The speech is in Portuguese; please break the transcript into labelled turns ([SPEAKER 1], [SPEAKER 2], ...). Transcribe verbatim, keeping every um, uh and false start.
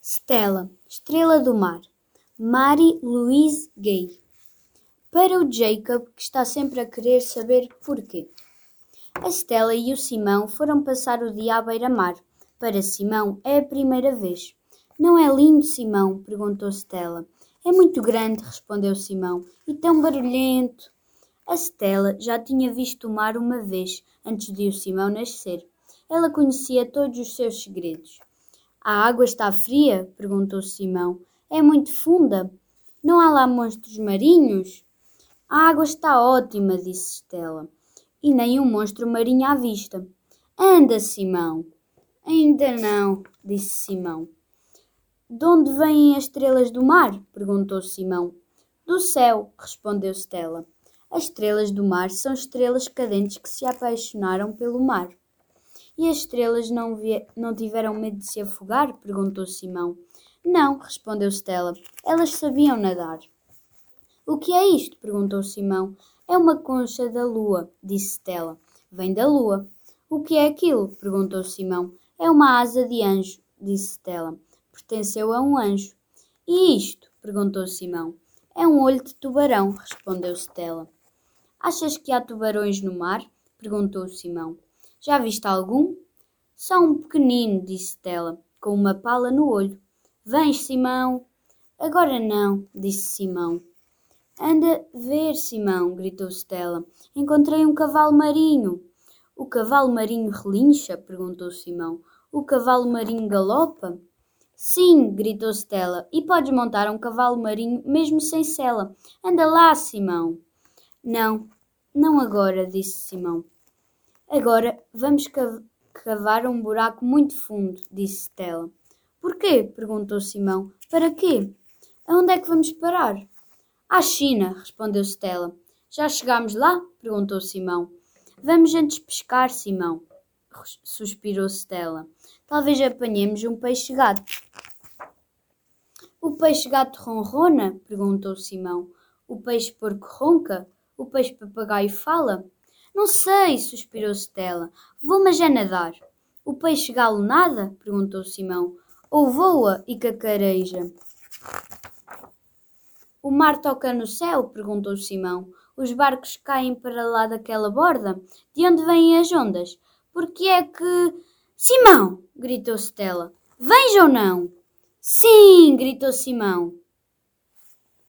[SPEAKER 1] Stella, estrela do mar. Mary Louise Gay. Para o Jacob, que está sempre a querer saber porquê. A Stella e o Simão foram passar o dia à beira-mar. Para Simão é a primeira vez. Não é lindo, Simão? Perguntou Stella. É muito grande, respondeu Simão, e tão barulhento. A Stella já tinha visto o mar uma vez, antes de o Simão nascer. Ela conhecia todos os seus segredos. A água está fria? Perguntou Simão. É muito funda? Não há lá monstros marinhos? A água está ótima, disse Stella, e nem um monstro marinho à vista. Anda, Simão. Ainda não, disse Simão. De onde vêm as estrelas do mar? Perguntou Simão. Do céu, respondeu Stella. As estrelas do mar são estrelas cadentes que se apaixonaram pelo mar. E as estrelas não, vie- não tiveram medo de se afogar? Perguntou Simão. Não, respondeu Stella. Elas sabiam nadar. O que é isto? Perguntou Simão. É uma concha da lua, disse Stella. Vem da lua. O que é aquilo? Perguntou Simão. É uma asa de anjo, disse Stella. Pertenceu a um anjo. E isto? Perguntou Simão. É um olho de tubarão, respondeu Stella. Achas que há tubarões no mar? Perguntou Simão. Já viste algum? Só um pequenino, disse Stella, com uma pala no olho. Vens, Simão? Agora não, disse Simão. Anda ver, Simão, gritou Stella. Encontrei um cavalo marinho. O cavalo marinho relincha? Perguntou Simão. O cavalo marinho galopa? Sim, gritou Stella, e podes montar um cavalo marinho mesmo sem sela. Anda lá, Simão. Não, não agora, disse Simão. Agora vamos cavar um buraco muito fundo, disse Stella. Porquê? Perguntou Simão. Para quê? Aonde é que vamos parar? À China, respondeu Stella. Já chegámos lá? Perguntou Simão. Vamos antes pescar, Simão, suspirou Stella. Talvez apanhemos um peixe-gato. O peixe-gato ronrona? Perguntou Simão. O peixe-porco ronca? O peixe-papagaio fala? Não sei, suspirou Stella. Vou, mas é nadar. O peixe-galo nada? Perguntou Simão. Ou voa e cacareja? O mar toca no céu? Perguntou Simão. Os barcos caem para lá daquela borda? De onde vêm as ondas? Porque é que... Simão! Gritou Stella. Vens ou não? Sim! Gritou Simão.